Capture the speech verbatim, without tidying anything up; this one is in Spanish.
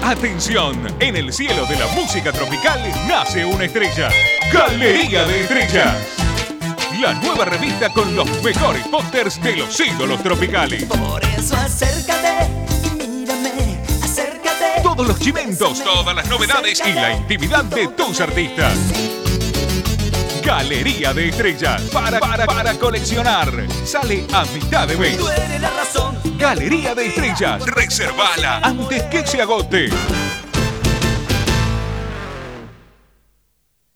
Atención, en el cielo de la música tropical nace una estrella. Galería de Estrellas. La nueva revista con los mejores pósters de los ídolos tropicales. Por eso acércate, mírame, acércate. Todos los chimentos, todas las novedades y la intimidad de tus artistas. Galería de Estrellas, para, para, para coleccionar. Sale a mitad de mes. Tú eres la razón. Galería de Estrellas, reservala antes que se agote.